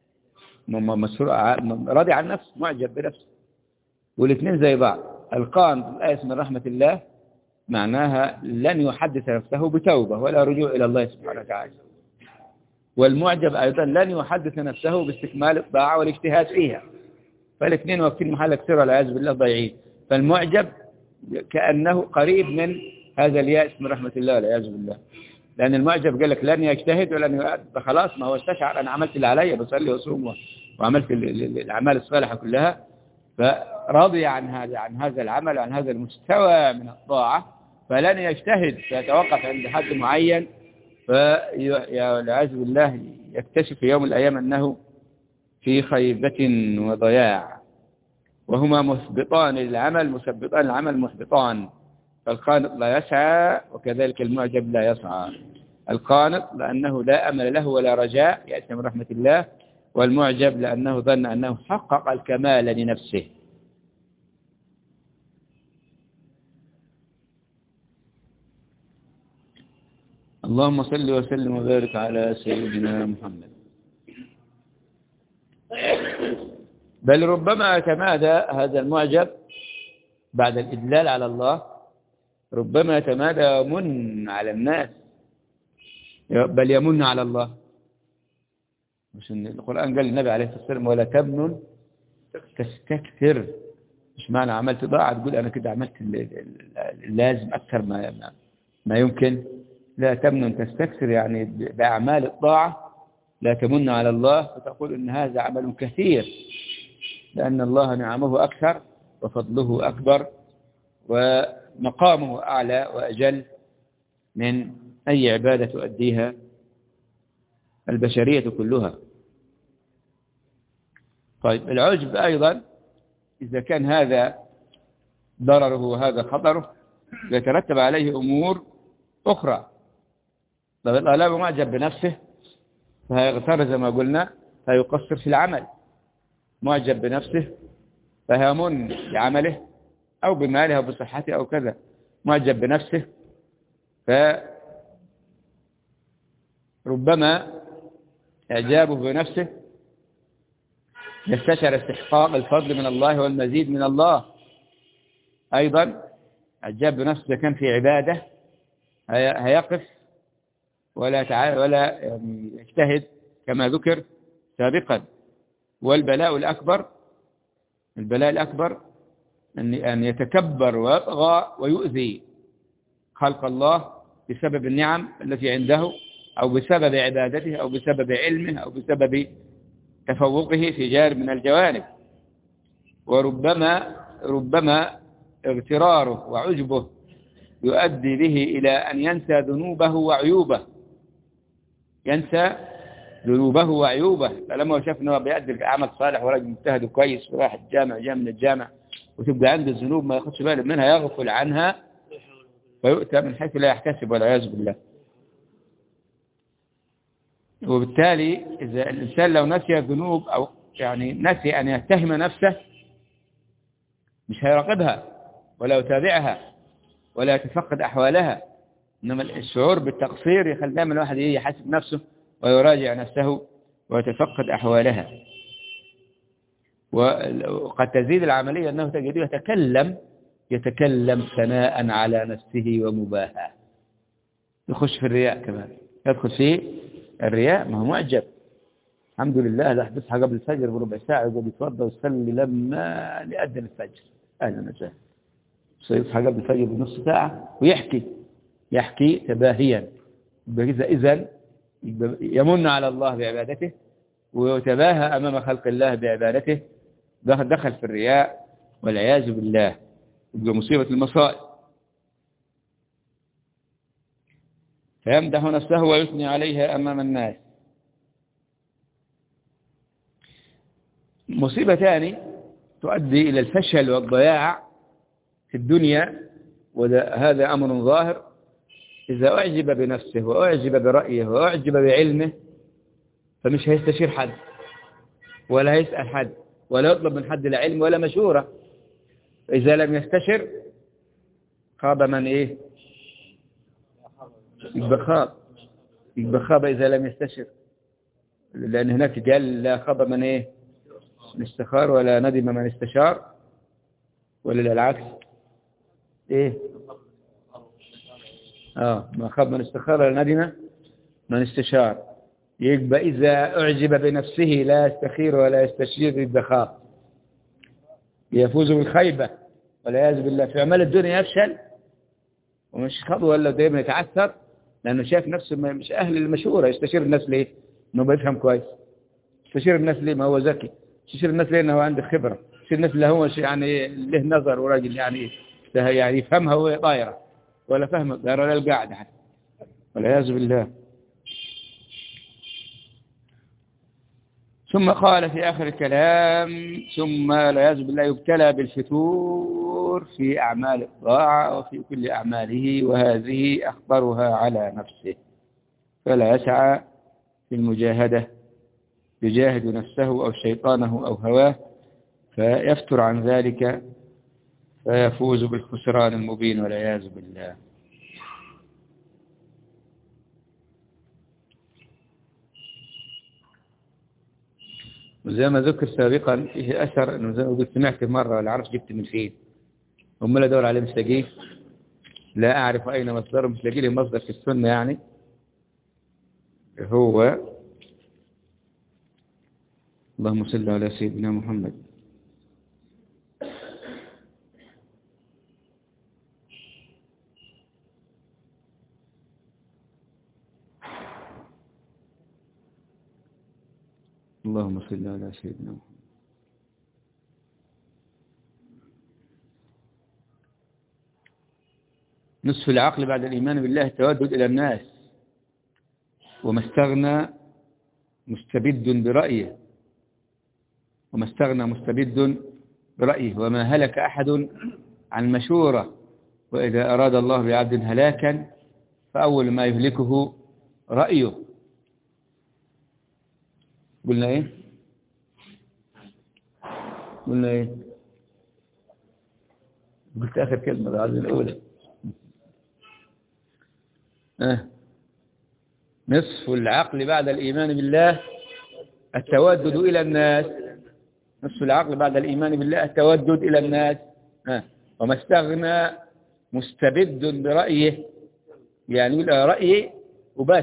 S1: راضي عن نفسه معجب بنفسه، والاثنين زي بعض. القانط الآيس من رحمة الله معناها لن يحدث نفسه بتوبة ولا رجوع إلى الله سبحانه وتعالى، والمعجب أيضا لن يحدث نفسه باستكمال الطاعة والاجتهاد فيها، فالاثنين واقفين محل كثير والعياذ بالله ضايعين. فالمعجب كأنه قريب من هذا اليأس من رحمة الله والعياذ بالله، لأن المعجب قال لك لن يجتهد ولن يؤدي، خلاص ما هو استشعر أنا عملت اللي علي، بصلي وصوم وعملت الأعمال الصالحة كلها، فرضي عن هذا العمل وعن هذا المستوى من الطاعة، فلن يجتهد، فيتوقف عند حد معين، والعياذ بالله يكتشف يوم الأيام أنه في خيبة وضياع، وهما مثبطان للعمل، مثبطان العمل محبطان. فالقانط لا يسعى وكذلك المعجب لا يسعى. القانط لأنه لا أمل له ولا رجاء يأتي من رحمة الله، والمعجب لأنه ظن أنه حقق الكمال لنفسه. اللهم صل وسلم وبارك على سيدنا محمد. بل ربما يتمادى هذا المعجب بعد الإدلال على الله، ربما يتمادى يمن على الناس، بل يمن على الله. مش إن القرآن قال للنبي عليه الصلاة والسلام: ولا تمنن تستكثر، مش معنى عملت ضاعة تقول أنا كده عملت اللازم أكثر ما يمكن. لا تمنن تستكثر، يعني بأعمال الطاعة لا تمن على الله فتقول إن هذا عمل كثير، لأن الله نعمه أكثر وفضله أكبر ومقامه أعلى وأجل من أي عبادة تؤديها البشرية كلها. طيب العجب أيضا إذا كان هذا ضرره وهذا خطره يترتب عليه أمور أخرى. طيب الطالب معجب بنفسه فهيغتر زي ما قلنا، فيقصر في العمل. معجب بنفسه فهيمن بعمله أو بماله أو بصحته أو كذا. معجب بنفسه فربما إعجابه بنفسه يستشعر استحقاق الفضل من الله والمزيد من الله. أيضا إعجاب بنفسه إذا كان في عبادة هيقف ولا يعني يجتهد كما ذكر سابقا. والبلاء الأكبر أن يتكبر ويطغى ويؤذي خلق الله بسبب النعم التي عنده أو بسبب عبادته أو بسبب علمه أو بسبب تفوقه في جانب من الجوانب. وربما اغتراره وعجبه يؤدي به إلى أن ينسى ذنوبه وعيوبه. فلما شاف أنه بيأدي عمل صالح ورجل مجتهد كويس وراح الجامع جاء من الجامع وتبقى عنده الذنوب ما ياخدش باله منها يغفل عنها فيؤتى من حيث لا يحتسب والعياذ بالله. وبالتالي إذا الإنسان لو نسي الذنوب أو يعني نسي أن يتهم نفسه مش هيراقبها ولا يتابعها ولا يتفقد أحوالها. إنما الشعور بالتقصير يخلي دائما الواحد يحاسب نفسه ويراجع نفسه ويتفقد أحوالها. وقد تزيد العملية أنه تجده يتكلم ثناء على نفسه ومباهاة. يخش في الرياء كمان، يدخل في الرياء. ما هو معجب الحمد لله لا تصحى قبل الفجر بربع ساعة يقول يتوضا ويصلي لما لأذن الفجر. أهلا وسهلا. يصحى قبل الفجر بنص ساعة ويحكي تباهيا. إذن يمن على الله بعبادته ويتباهى أمام خلق الله بعبادته. دخل في الرياء والعياذ بالله. يبقى مصيبة المصائب. فيمدح نفسه ويثني عليها أمام الناس. مصيبة ثانية تؤدي إلى الفشل والضياع في الدنيا، وهذا أمر ظاهر. إذا أعجب بنفسه وأعجب برأيه وأعجب بعلمه فمش هيستشير حد ولا هيسأل حد ولا يطلب من حد لا علم ولا مشورة. إذا لم يستشر خاب من يبقى خاب إذا لم يستشر، لأن هناك قال لا خاب من من استخار ولا ندم من استشار، ولا العكس ما خاب من استخار ولا ندم من استشار. يبقى إذا أعجب بنفسه لا يستخير ولا يستشير يبقى خاب، يفوز بالخيبة والعياذ بالله. في أعمال الدنيا يفشل ومش خطوة ولا دايما يتعثر لأنه شايف نفسه مش أهل المشورة. يستشير الناس ليه؟ إنه بيفهم كويس. يستشير الناس ليه؟ ما هو ذكي. يستشير الناس ليه؟ إنه هو عنده خبرة. يستشير الناس اللي هو يعني له نظر وراجل يعني يفهمها وهي طايرة ولا فهم الطايرة ولا القاعدة حتى والعياذ بالله. ثم قال في آخر الكلام ثم والعياذ بالله يبتلى بالفتور في أعمال الطاعة وفي كل أعماله، وهذه أخطرها على نفسه. فلا يسعى في المجاهدة يجاهد نفسه أو شيطانه أو هواه فيفتر عن ذلك فيفوز بالخسران المبين والعياذ بالله. وزي ما ذكر سابقا فيه أثر أنه زي ما قلت سمعت مرة ولا عرف جبت من فين هم لا دور عليه مش لاقيه، لا أعرف أين مصدره، مش لاقي له مصدر في السنة يعني. هو اللهم صل على سيدنا محمد. اللهم صل على سيدنا محمد. نصف العقل بعد الإيمان بالله التودد إلى الناس، وما استغنى مستبد برأيه، وما استغنى مستبد برأيه، وما هلك أحد عن مشورة، وإذا أراد الله بعبد هلاكا فأول ما يهلكه رأيه. قلنا إيه؟ قلنا إيه؟ قلت آخر كلمة بعد الأولى. نصف العقل بعد الإيمان بالله التودد إلى الناس. نصف العقل بعد الإيمان بالله التودد إلى الناس. وما استغنى مستبد برأيه، يعني يقول رأيي وبس،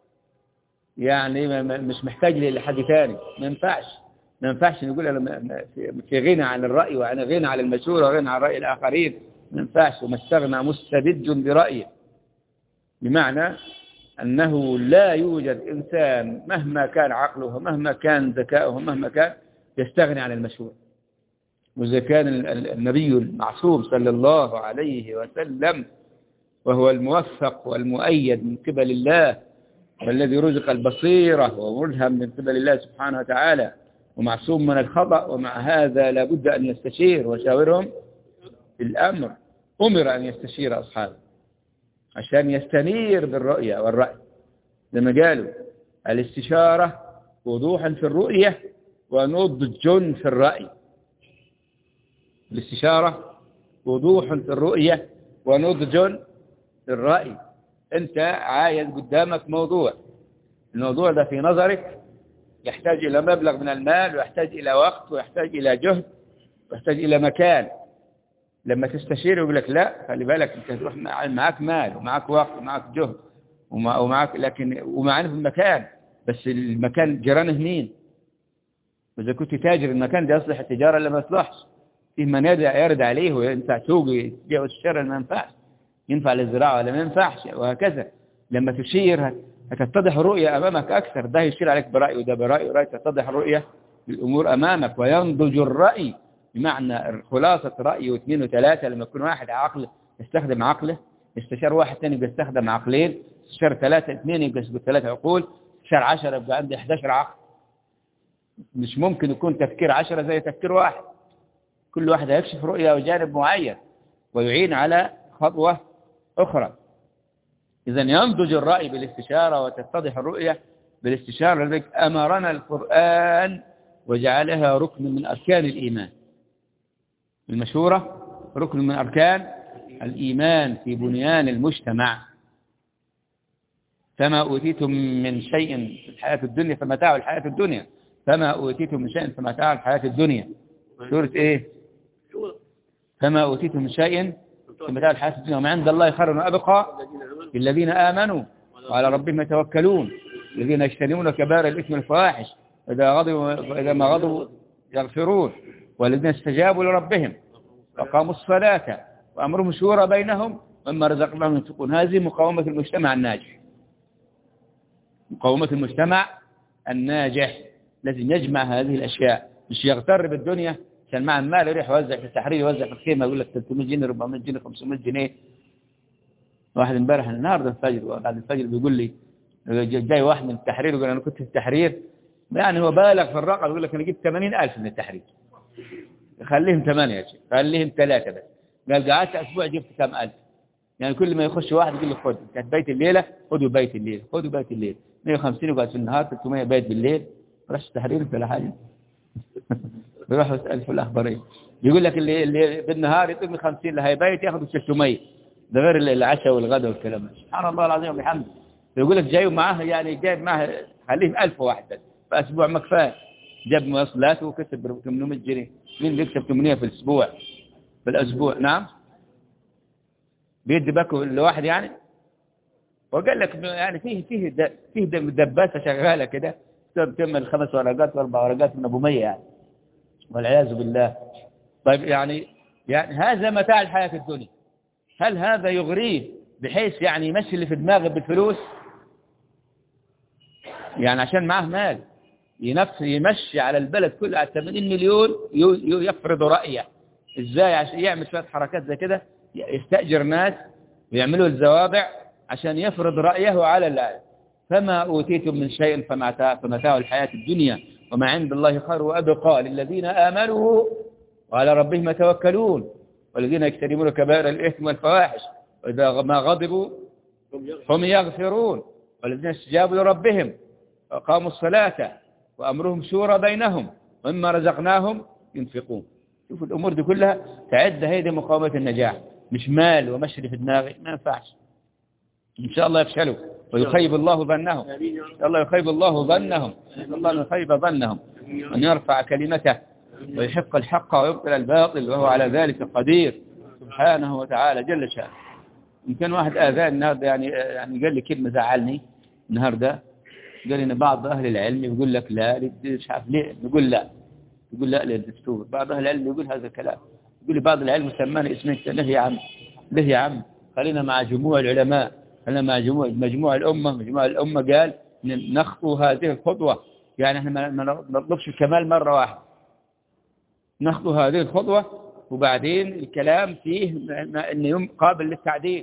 S1: يعني مش محتاج لحد ثاني. ما ينفعش نقول أنا في غنى عن الرأي وأنا غنى عن المشورة وغنى عن رأي الآخرين، ما ينفعش. وما استغنى مستبد برأيه، بمعنى أنه لا يوجد إنسان مهما كان عقله ومهما كان ذكاؤه ومهما كان يستغني عن المشورة. وإذا كان النبي المعصوم صلى الله عليه وسلم وهو الموفق والمؤيد من قبل الله، والذي رزق البصيرة وملهم من قبل الله سبحانه وتعالى، ومعصوم من الخطأ، ومع هذا لابد أن يستشير وشاورهم في الأمر. أمر أن يستشير أصحابه عشان يستنير بالرؤية والرأي، لما قالوا الاستشارة وضوحا في الرؤية ونضج في الرأي. الاستشارة وضوح في الرؤية ونضج في الرأي. أنت عايز قدامك موضوع، الموضوع ده في نظرك يحتاج إلى مبلغ من المال، ويحتاج إلى وقت، ويحتاج إلى جهد، ويحتاج إلى مكان. لما تستشير يقول لك لا خلي بالك، أنت تروح معك مال ومعك وقت ومعك جهد ومعك، لكن ومعنا في المكان، بس المكان جيرانه مين؟ وإذا كنت تاجر المكان ده يصلح التجارة اللي ما يصلحش، فيه من يرد عليه وينفع سوق يبيع ويشتري ما ينفعش، ينفع للزراعة ولا ما ينفعش، وهكذا. لما تشير هتتضح الرؤية أمامك أكثر، ده يشير عليك برأي وده برأي، ورأي تتضح الرؤية الأمور أمامك، وينضج الرأي، بمعنى خلاصة رأي واثنين وثلاثة. لما يكون واحد عقل يستخدم عقله، استشار واحد ثاني بيستخدم عقلين، استشار ثلاثة اثنين يبقى ثلاثة عقول، استشار 10 يبقى عندي 11 عقل. مش ممكن يكون تفكير 10 زي تفكير واحد، كل واحد يكشف رؤية وجانب معين ويعين على خطوة أخرى. إذا ينضج الرأي بالاستشارة وتتضح الرؤية بالاستشارة. لذلك أمرنا القرآن وجعلها ركن من أركان الإيمان. المشورة ركن من أركان الإيمان في بنيان المجتمع. فما أوتيتم من شيء في الحياة الدنيا فمتاع الحياة الدنيا، فما أوتيتم من شيء فمتاع الحياة الدنيا. سورة إيه؟ فما أوتيتم من شيء فمتاع الحياة الدنيا وما عند الله خير وأبقى للذين آمنوا وعلى ربهم يتوكلون، الذين يجتنبون كبائر الإثم والفواحش إذا ما غضبوا يغفرون، والذين استجابوا لربهم وقاموا الصلاة وأمرهم شورى بينهم ومما رزقناهم ينفقون. هذه مقاومة المجتمع الناجح. مقاومة المجتمع الناجح لازم يجمع هذه الأشياء، مش يغتر بالدنيا عشان مع المال يروح يوزع في التحرير، يوزع في الخيمة، يقول لك 300 جنيه 400 جنيه 500 جنيه. واحد امبارح النهارده الفجر بعد الفجر بيقول لي، جاي واحد من التحرير يقول أنا كنت في التحرير، يعني هو بالغ في الرقم، يقول لك أنا جبت 80,000 من التحرير. خليهم 8 يا شيخ، خليهم 3 بس. قال قعدت أسبوع جبت كم ألف. يعني كل ما يخش واحد يقول له خد كانت بيت الليلة، خدوا بيت الليل، خدوا بيت الليل. 150 يقعد في النهار، 300 بيت بالليل. رحت التحرير ولا حاجة. بيروحوا يسأل في الأخبارية، يقول لك اللي بالنهار يطلب 50 اللي هيبيت ياخذوا 600، ده غير العشاء والغداء والكلام. سبحان الله العظيم وبحمده. يقول لك جاي معاه، يعني جايب معاه خليهم 1000 واحد بس في أسبوع ما كفايه. جاب مواصلات وكسب 800 جنيه. مين بيكسب 800 في الأسبوع؟ في الأسبوع نعم، بيدي باكو الواحد يعني. وقال لك يعني فيه دباسة شغالة كده تكمل 5 ورقات و4 ورقات من أبو 100 يعني، والعياذ بالله. طيب يعني هذا متاع الحياة الدنيا. هل هذا يغريه بحيث يعني يمشي اللي في دماغه بالفلوس؟ يعني عشان معه مال يمشي على البلد كله على 80 مليون يفرض رأيه. ازاي؟ عشان يعمل شوية حركات زي كده، يستأجر ناس ويعملوا الزوابع عشان يفرض رأيه على العالم. فما أوتيتم من شيء فمتاع الحياة الدنيا وما عند الله خير وأبقى للذين آمنوا وعلى ربهم يتوكلون والذين يجتنبون كبائر الإثم والفواحش وإذا ما غضبوا هم يغفرون والذين استجابوا لربهم وقاموا الصلاة وأمرهم شورى بينهم ومما رزقناهم ينفقون. شوفوا الأمور دي كلها تعد هذه مقاومة النجاح، مش مال ومشري في دماغي، ما ينفعش. إن شاء الله يفشلوا ويخيب الله ظنهم، إن شاء الله يخيب الله ظنهم، إن الله يخيب ظنهم وأن يرفع كلمته ويحق الحق ويبطل الباطل وهو على ذلك قدير سبحانه وتعالى جل شأنه. يمكن واحد آذان النهارده يعني قال لي كلمة زعلني النهارده، قال إن بعض أهل العلم يقول لك لا، مش عارف ليه نقول لا، يقول لا للدستور. بعض أهل العلم يقول هذا الكلام، يقول لي بعض العلم سمانا اسمين. له يا عم، له يا عم، خلينا مع جموع العلماء، خلينا مع مجموع الأمة. مجموع الأمة قال نخطو هذه الخطوة، يعني احنا ما نطلبش الكمال مرة واحدة، نخطو هذه الخطوة وبعدين الكلام فيه إنه قابل للتعديل.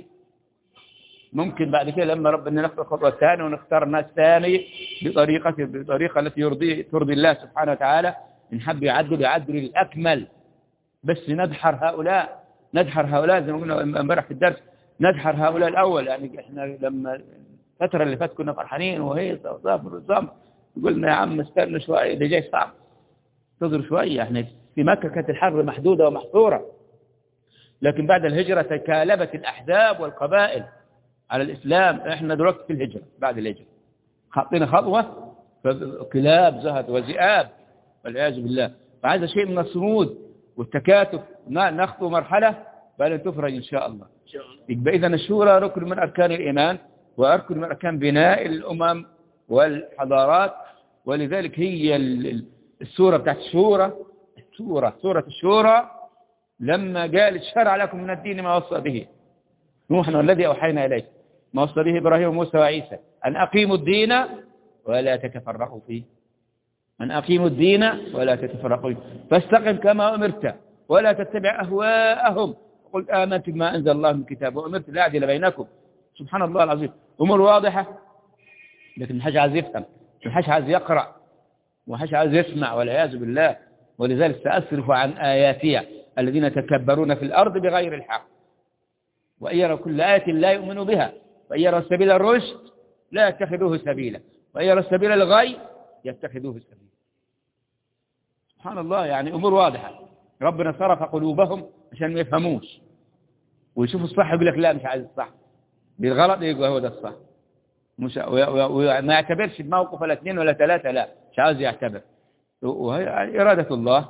S1: ممكن بعد كده لما ربنا ناخذ الخطوة الثانية ونختار ناس ثاني بطريقة التي ترضي الله سبحانه وتعالى، إن حب يعدل للأكمل. بس ندحر هؤلاء زي ما قلنا امبارح في الدرس، ندحر هؤلاء الأول. يعني احنا لما الفترة اللي فاتت كنا فرحانين وهي نظام، قلنا يا عم استنوا شوية اللي جاي صعب، انتظروا شوية. احنا في مكة كانت الحرب محدودة ومحصورة، لكن بعد الهجرة تكالبت الأحزاب والقبائل على الإسلام. احنا دلوقتي في الهجرة، بعد الهجرة خطينا خطوة فكلاب زهد وذئاب والعياذ بالله. فهذا شيء من الصمود والتكاتف، نخطو مرحلة بل تفرج إن شاء الله. يبقى إذن الشورى ركن من أركان الإيمان وركن من أركان بناء الأمم والحضارات. ولذلك هي السورة بتاعت سورة الشورى لما قال شرع لكم من الدين ما وصى به نوح والذي أوحينا إليه ما وصى به إبراهيم وموسى وعيسى أن أقيموا الدين ولا تتفرقوا فيه، أن أقيموا الدين ولا تتفرقوا فيه، فاستقم كما أمرت ولا تتبع أهواءهم قل آمنت بما أنزل الله من كتاب وأمرت لا أعدل بينكم. سبحان الله العظيم، أمور واضحة، لكن محاش عايز يفهم، محاش عايز يقرأ، محاش عايز يسمع والعياذ بالله. ولذلك سأصرف عن آياتي الذين يتكبرون في الأرض بغير الحق وإن يروا كل آية لا يؤمنوا بها وإن يروا سبيل الرشد لا يتخذوه سبيلا وإن يروا سبيل الغي يتخذوه سبيلا. سبحان الله، يعني أمور واضحة. ربنا صرف قلوبهم عشان ما يفهموش ويشوفوا الصح يقول لك لا مش عايز الصح، بالغلط يقول هو ده الصح، مش وما يعتبرش بموقف ولا 2 ولا 3، لا مش عايز يعتبر. وهي إرادة الله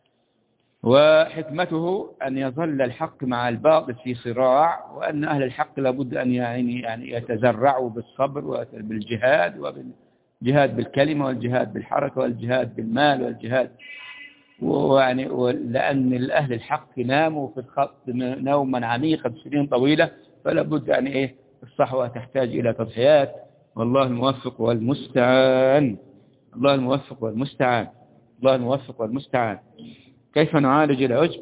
S1: وحكمته أن يظل الحق مع الباطل في صراع، وأن أهل الحق لابد أن يعني يتزرعوا بالصبر وبالجهاد، وبالجهاد بالكلمة والجهاد بالحركة والجهاد بالمال والجهاد. ويعني لأن أهل الحق ناموا في الخط نوما عميقا سنين طويلة، فلا بد يعني الصحوة تحتاج إلى تضحيات. والله الموفق والمستعان، الله الموفق والمستعان، الله الموفق والمستعان. كيف نعالج العجب؟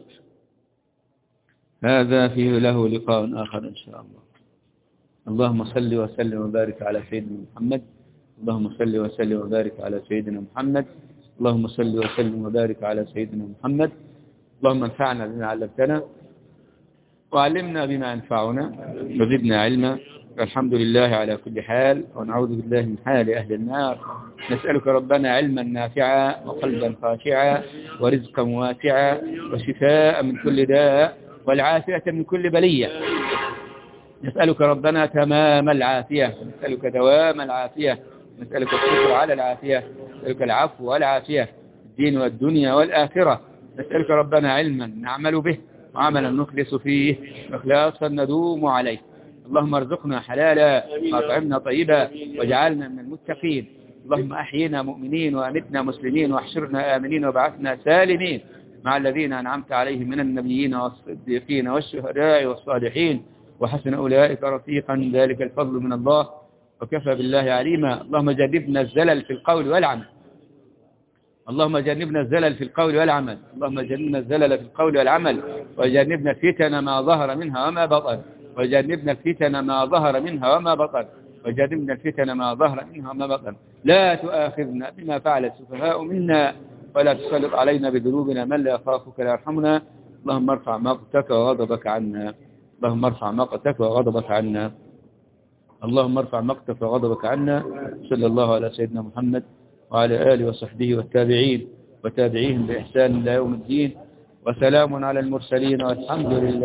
S1: هذا فيه له لقاء آخر إن شاء الله. اللهم صل وسلم وبارك على سيدنا محمد، اللهم صل وسلم وبارك على سيدنا محمد، اللهم صل وسلم وبارك على سيدنا محمد. اللهم انفعنا بما علمتنا وعلمنا بما ينفعنا وزدنا علما. الحمد لله على كل حال، ونعوذ بالله من حال أهل النار. نسألك ربنا علما نافعا وقلبا خاشعا ورزقا واسعا وشفاء من كل داء والعافية من كل بلية. نسألك ربنا تمام العافية، نسألك دوام العافية، نسألك الشكر على العافية، نسألك العفو والعافية في الدين والدنيا والآخرة. نسألك ربنا علما نعمل به وعملا نخلص فيه وإخلاصا ندوم عليه. اللهم ارزقنا حلالا واطعمنا طيبا واجعلنا من المتقين. اللهم أحينا مؤمنين وأمتنا مسلمين واحشرنا آمنين وابعثنا سالمين مع الذين أنعمت عليهم من النبيين والصديقين والشهداء والصالحين وحسن أولئك رفيقا، ذلك الفضل من الله وكفى بالله عليما. اللهم جنبنا الزلل في القول والعمل، اللهم جنبنا الزلل في القول والعمل، اللهم جنبنا الزلل في القول والعمل، وجنبنا الفتن ما ظهر منها وما بطن، وجنبنا الفتن ما ظهر منها وما بطن، وجنبنا الفتن ما ظهر منها وما بطن. لا تؤاخذنا بما فعل السفهاء منا، ولا تسلط علينا بذنوبنا من لا يخافك لا يرحمنا. اللهم ارفع مقتك وغضبك عنا، اللهم ارفع مقتك وغضبك عنا، اللهم ارفع مقتك وغضبك عنا. صلى الله على سيدنا محمد وعلى آله وصحبه والتابعين وتابعيهم بإحسان إلى يوم الدين، وسلام على المرسلين والحمد لله.